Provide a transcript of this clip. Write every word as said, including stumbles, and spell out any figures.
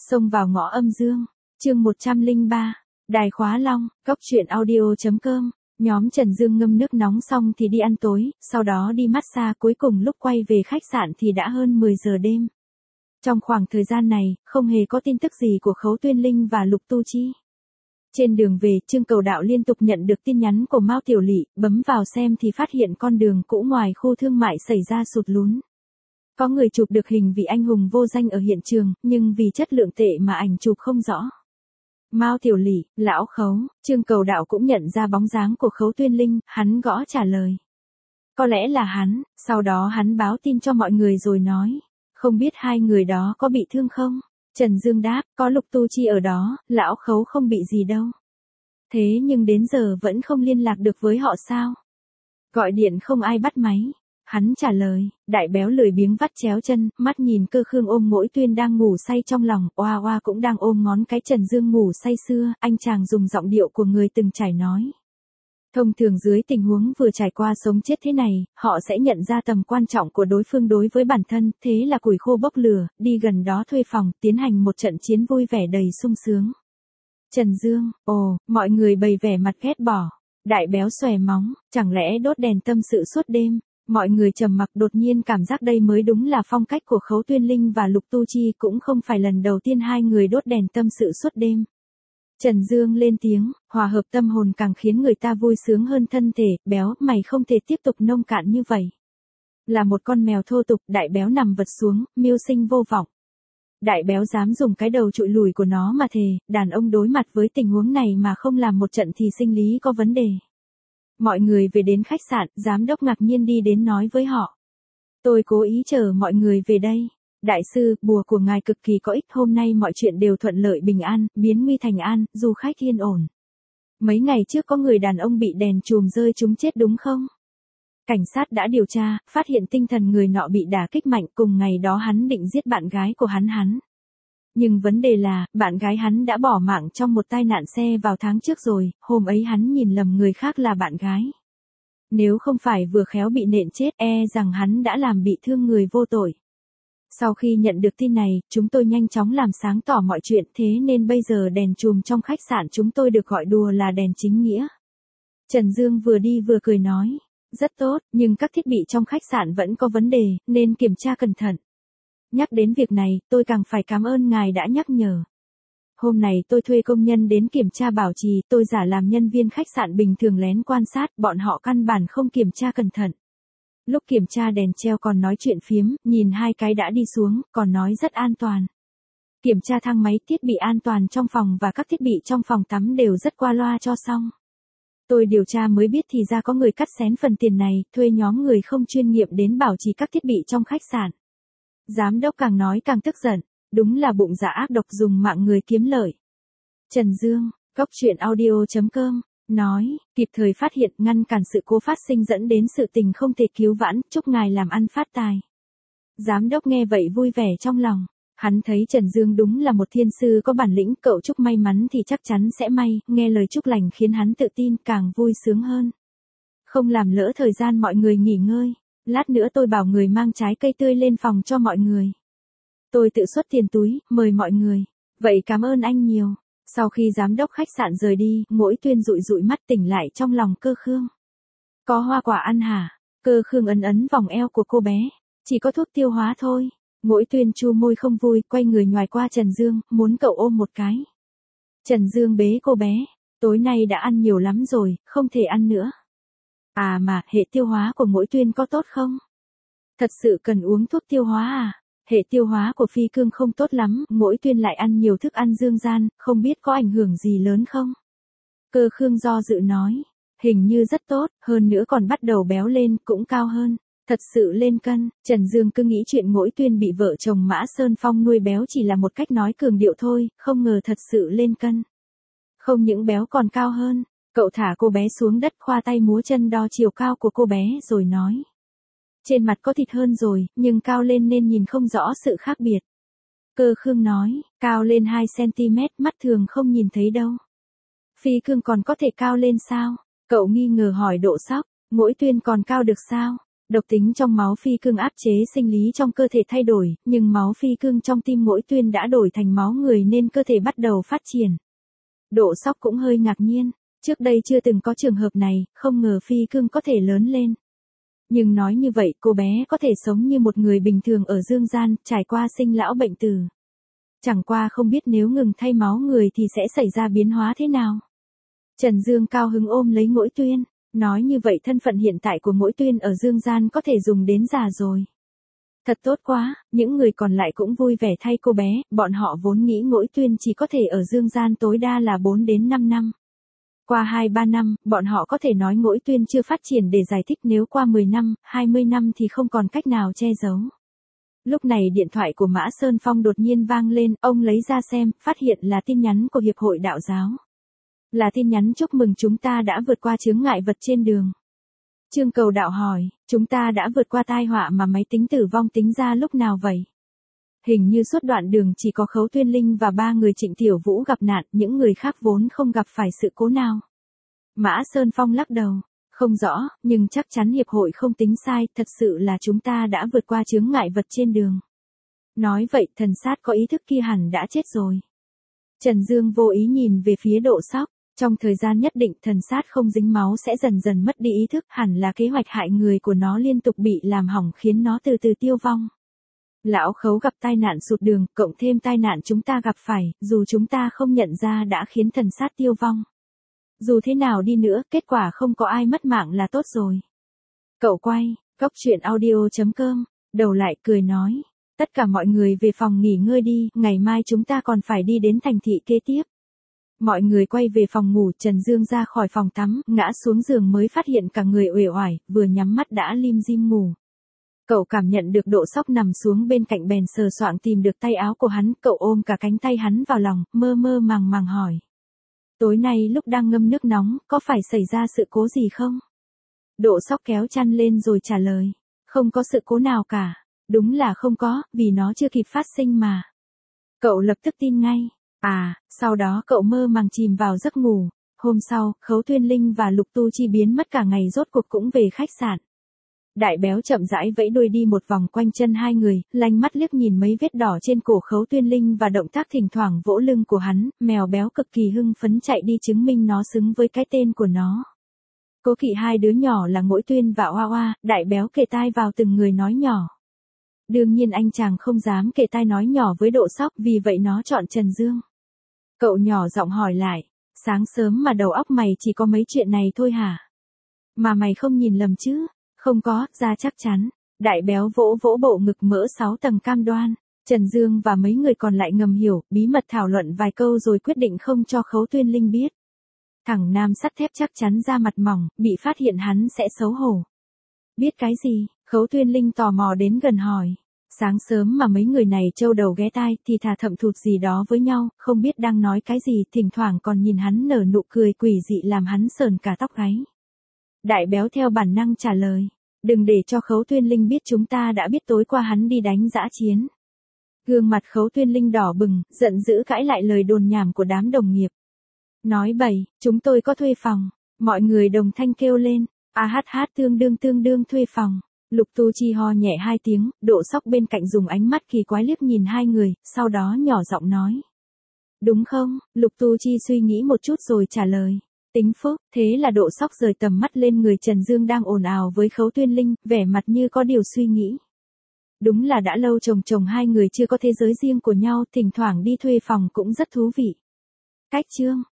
Xông vào ngõ âm dương, chương một trăm lẻ ba, Đài Khóa Long, Cóc Truyện Audio chấm com. Nhóm Trần Dương ngâm nước nóng xong thì đi ăn tối, sau đó đi massage, cuối cùng lúc quay về khách sạn thì đã hơn mười giờ đêm. Trong khoảng thời gian này, không hề có tin tức gì của Khấu Tuyên Linh và Lục Tu Chi. Trên đường về, Trương Cầu Đạo liên tục nhận được tin nhắn của Mao Tiểu Lị, bấm vào xem thì phát hiện con đường cũ ngoài khu thương mại xảy ra sụt lún. Có người chụp được hình vị anh hùng vô danh ở hiện trường, nhưng vì chất lượng tệ mà ảnh chụp không rõ. Mao Tiểu Lị, lão Khấu, Trương Cầu Đạo cũng nhận ra bóng dáng của Khấu Tuyên Linh, hắn gõ trả lời. Có lẽ là hắn, sau đó hắn báo tin cho mọi người rồi nói, không biết hai người đó có bị thương không? Trần Dương đáp, có Lục Tu Chi ở đó, lão Khấu không bị gì đâu. Thế nhưng đến giờ vẫn không liên lạc được với họ sao? Gọi điện không ai bắt máy. Hắn trả lời, đại béo lười biếng vắt chéo chân, mắt nhìn Cơ Khương ôm Mỗi Tuyên đang ngủ say trong lòng, oa oa cũng đang ôm ngón cái Trần Dương ngủ say sưa, anh chàng dùng giọng điệu của người từng trải nói. Thông thường dưới tình huống vừa trải qua sống chết thế này, họ sẽ nhận ra tầm quan trọng của đối phương đối với bản thân, thế là củi khô bốc lửa, đi gần đó thuê phòng, tiến hành một trận chiến vui vẻ đầy sung sướng. Trần Dương, ồ, mọi người bày vẻ mặt ghét bỏ. Đại béo xòe móng, chẳng lẽ đốt đèn tâm sự suốt đêm? Mọi người trầm mặc, đột nhiên cảm giác đây mới đúng là phong cách của Khấu Tuyên Linh và Lục Tu Chi, cũng không phải lần đầu tiên hai người đốt đèn tâm sự suốt đêm. Trần Dương lên tiếng, hòa hợp tâm hồn càng khiến người ta vui sướng hơn thân thể, béo, mày không thể tiếp tục nông cạn như vậy. Là một con mèo thô tục, đại béo nằm vật xuống, mưu sinh vô vọng. Đại béo dám dùng cái đầu trụi lùi của nó mà thề, đàn ông đối mặt với tình huống này mà không làm một trận thì sinh lý có vấn đề. Mọi người về đến khách sạn, giám đốc ngạc nhiên đi đến nói với họ. Tôi cố ý chờ mọi người về đây. Đại sư, bùa của ngài cực kỳ có ích, hôm nay mọi chuyện đều thuận lợi bình an, biến nguy thành an, du khách yên ổn. Mấy ngày trước có người đàn ông bị đèn chùm rơi trúng chết đúng không? Cảnh sát đã điều tra, phát hiện tinh thần người nọ bị đả kích mạnh, cùng ngày đó hắn định giết bạn gái của hắn hắn. Nhưng vấn đề là, bạn gái hắn đã bỏ mạng trong một tai nạn xe vào tháng trước rồi, hôm ấy hắn nhìn lầm người khác là bạn gái. Nếu không phải vừa khéo bị nện chết, e rằng hắn đã làm bị thương người vô tội. Sau khi nhận được tin này, chúng tôi nhanh chóng làm sáng tỏ mọi chuyện, thế nên bây giờ đèn chùm trong khách sạn chúng tôi được gọi đùa là đèn chính nghĩa. Trần Dương vừa đi vừa cười nói, rất tốt, nhưng các thiết bị trong khách sạn vẫn có vấn đề, nên kiểm tra cẩn thận. Nhắc đến việc này, tôi càng phải cảm ơn ngài đã nhắc nhở. Hôm nay tôi thuê công nhân đến kiểm tra bảo trì, tôi giả làm nhân viên khách sạn bình thường lén quan sát, bọn họ căn bản không kiểm tra cẩn thận. Lúc kiểm tra đèn treo còn nói chuyện phiếm, nhìn hai cái đã đi xuống, còn nói rất an toàn. Kiểm tra thang máy, thiết bị an toàn trong phòng và các thiết bị trong phòng tắm đều rất qua loa cho xong. Tôi điều tra mới biết thì ra có người cắt xén phần tiền này, thuê nhóm người không chuyên nghiệp đến bảo trì các thiết bị trong khách sạn. Giám đốc càng nói càng tức giận, đúng là bụng dạ ác độc, dùng mạng người kiếm lợi. Trần Dương, Cóc Truyện Audio chấm com, nói, kịp thời phát hiện, ngăn cản sự cố phát sinh dẫn đến sự tình không thể cứu vãn, chúc ngài làm ăn phát tài. Giám đốc nghe vậy vui vẻ trong lòng, hắn thấy Trần Dương đúng là một thiên sư có bản lĩnh, cậu chúc may mắn thì chắc chắn sẽ may, nghe lời chúc lành khiến hắn tự tin, càng vui sướng hơn. Không làm lỡ thời gian mọi người nghỉ ngơi, lát nữa tôi bảo người mang trái cây tươi lên phòng cho mọi người. Tôi tự xuất tiền túi, mời mọi người. Vậy cảm ơn anh nhiều. Sau khi giám đốc khách sạn rời đi, Mỗi Tuyên dụi dụi mắt tỉnh lại trong lòng Cơ Khương. Có hoa quả ăn hả? Cơ Khương ấn ấn vòng eo của cô bé. Chỉ có thuốc tiêu hóa thôi. Mỗi Tuyên chu môi không vui, quay người nhoài qua Trần Dương, muốn cậu ôm một cái. Trần Dương bế cô bé. Tối nay đã ăn nhiều lắm rồi, không thể ăn nữa. À mà, hệ tiêu hóa của Mỗi Tuyên có tốt không? Thật sự cần uống thuốc tiêu hóa à? Hệ tiêu hóa của Phi Cương không tốt lắm, Mỗi Tuyên lại ăn nhiều thức ăn dương gian, không biết có ảnh hưởng gì lớn không? Cơ Khương do dự nói, hình như rất tốt, hơn nữa còn bắt đầu béo lên, cũng cao hơn, thật sự lên cân. Trần Dương cứ nghĩ chuyện Mỗi Tuyên bị vợ chồng Mã Sơn Phong nuôi béo chỉ là một cách nói cường điệu thôi, không ngờ thật sự lên cân. Không những béo còn cao hơn, cậu thả cô bé xuống đất, khoa tay múa chân đo chiều cao của cô bé rồi nói. Trên mặt có thịt hơn rồi, nhưng cao lên nên nhìn không rõ sự khác biệt. Cơ Khương nói, cao lên hai xăng-ti-mét, mắt thường không nhìn thấy đâu. Phi Cương còn có thể cao lên sao? Cậu nghi ngờ hỏi độ sóc, Mỗi Tuyên còn cao được sao? Độc tính trong máu phi cương áp chế sinh lý trong cơ thể thay đổi, nhưng máu phi cương trong tim Mỗi Tuyên đã đổi thành máu người nên cơ thể bắt đầu phát triển. Độ Sóc cũng hơi ngạc nhiên, trước đây chưa từng có trường hợp này, không ngờ phi cương có thể lớn lên. Nhưng nói như vậy cô bé có thể sống như một người bình thường ở dương gian, trải qua sinh lão bệnh tử. Chẳng qua không biết nếu ngừng thay máu người thì sẽ xảy ra biến hóa thế nào. Trần Dương cao hứng ôm lấy Mỗi Tuyên, nói như vậy thân phận hiện tại của Mỗi Tuyên ở dương gian có thể dùng đến già rồi. Thật tốt quá, những người còn lại cũng vui vẻ thay cô bé, bọn họ vốn nghĩ Mỗi Tuyên chỉ có thể ở dương gian tối đa là bốn đến năm năm. Qua hai ba năm, bọn họ có thể nói Mỗi Tuyên chưa phát triển để giải thích nếu qua mười năm, hai mươi năm thì không còn cách nào che giấu. Lúc này điện thoại của Mã Sơn Phong đột nhiên vang lên, ông lấy ra xem, phát hiện là tin nhắn của Hiệp hội Đạo giáo. Là tin nhắn chúc mừng chúng ta đã vượt qua chướng ngại vật trên đường. Trương Cầu Đạo hỏi, chúng ta đã vượt qua tai họa mà máy tính tử vong tính ra lúc nào vậy? Hình như suốt đoạn đường chỉ có Khấu Tuyên Linh và ba người Trịnh Tiểu Vũ gặp nạn, những người khác vốn không gặp phải sự cố nào. Mã Sơn Phong lắc đầu, không rõ, nhưng chắc chắn hiệp hội không tính sai, thật sự là chúng ta đã vượt qua chướng ngại vật trên đường. Nói vậy thần sát có ý thức kia hẳn đã chết rồi. Trần Dương vô ý nhìn về phía Độ Sóc, trong thời gian nhất định thần sát không dính máu sẽ dần dần mất đi ý thức, hẳn là kế hoạch hại người của nó liên tục bị làm hỏng khiến nó từ từ tiêu vong. Lão Khấu gặp tai nạn sụt đường, cộng thêm tai nạn chúng ta gặp phải, dù chúng ta không nhận ra đã khiến thần sát tiêu vong. Dù thế nào đi nữa, kết quả không có ai mất mạng là tốt rồi. Cậu quay, góc truyện audio chấm com, đầu lại cười nói. Tất cả mọi người về phòng nghỉ ngơi đi, ngày mai chúng ta còn phải đi đến thành thị kế tiếp. Mọi người quay về phòng ngủ, Trần Dương ra khỏi phòng tắm, ngã xuống giường mới phát hiện cả người uể oải, vừa nhắm mắt đã lim dim ngủ. Cậu cảm nhận được Độ Sóc nằm xuống bên cạnh bèn sờ soạng tìm được tay áo của hắn, cậu ôm cả cánh tay hắn vào lòng, mơ mơ màng màng hỏi. Tối nay lúc đang ngâm nước nóng, có phải xảy ra sự cố gì không? Độ Sóc kéo chăn lên rồi trả lời. Không có sự cố nào cả. Đúng là không có, vì nó chưa kịp phát sinh mà. Cậu lập tức tin ngay. À, sau đó cậu mơ màng chìm vào giấc ngủ. Hôm sau, Khấu Tuyên Linh và Lục Tu Chi biến mất cả ngày rốt cuộc cũng về khách sạn. Đại Béo chậm rãi vẫy đuôi đi một vòng quanh chân hai người, lanh mắt liếc nhìn mấy vết đỏ trên cổ Khấu Tuyên Linh và động tác thỉnh thoảng vỗ lưng của hắn, mèo béo cực kỳ hưng phấn chạy đi chứng minh nó xứng với cái tên của nó. Cố kỵ hai đứa nhỏ là Mỗi Tuyên và Oa Oa, Đại Béo kề tai vào từng người nói nhỏ. Đương nhiên anh chàng không dám kề tai nói nhỏ với Độ Sóc, vì vậy nó chọn Trần Dương. Cậu nhỏ giọng hỏi lại, sáng sớm mà đầu óc mày chỉ có mấy chuyện này thôi hả? Mà mày không nhìn lầm chứ? Không có, ra chắc chắn. Đại Béo vỗ vỗ bộ ngực mỡ sáu tầng cam đoan. Trần Dương và mấy người còn lại ngầm hiểu, bí mật thảo luận vài câu rồi quyết định không cho Khấu Tuyên Linh biết. Thằng nam sắt thép chắc chắn ra mặt mỏng, bị phát hiện hắn sẽ xấu hổ. Biết cái gì? Khấu Tuyên Linh tò mò đến gần hỏi. Sáng sớm mà mấy người này trâu đầu ghé tai thì thà thậm thụt gì đó với nhau, không biết đang nói cái gì, thỉnh thoảng còn nhìn hắn nở nụ cười quỷ dị làm hắn sờn cả tóc gáy. Đại Béo theo bản năng trả lời. Đừng để cho Khấu Tuyên Linh biết chúng ta đã biết tối qua hắn đi đánh dã chiến. Gương mặt Khấu Tuyên Linh đỏ bừng, giận dữ cãi lại lời đồn nhảm của đám đồng nghiệp. Nói bậy, chúng tôi có thuê phòng. Mọi người đồng thanh kêu lên. A hát hát tương đương tương đương thuê phòng. Lục Tu Chi ho nhẹ hai tiếng, Độ Sóc bên cạnh dùng ánh mắt kỳ quái liếc nhìn hai người, sau đó nhỏ giọng nói. Đúng không? Lục Tu Chi suy nghĩ một chút rồi trả lời. Tính phúc, thế là Độ Sóc rời tầm mắt lên người Trần Dương đang ồn ào với Khấu Tuyên Linh, vẻ mặt như có điều suy nghĩ. Đúng là đã lâu chồng chồng hai người chưa có thế giới riêng của nhau, thỉnh thoảng đi thuê phòng cũng rất thú vị. Cách chương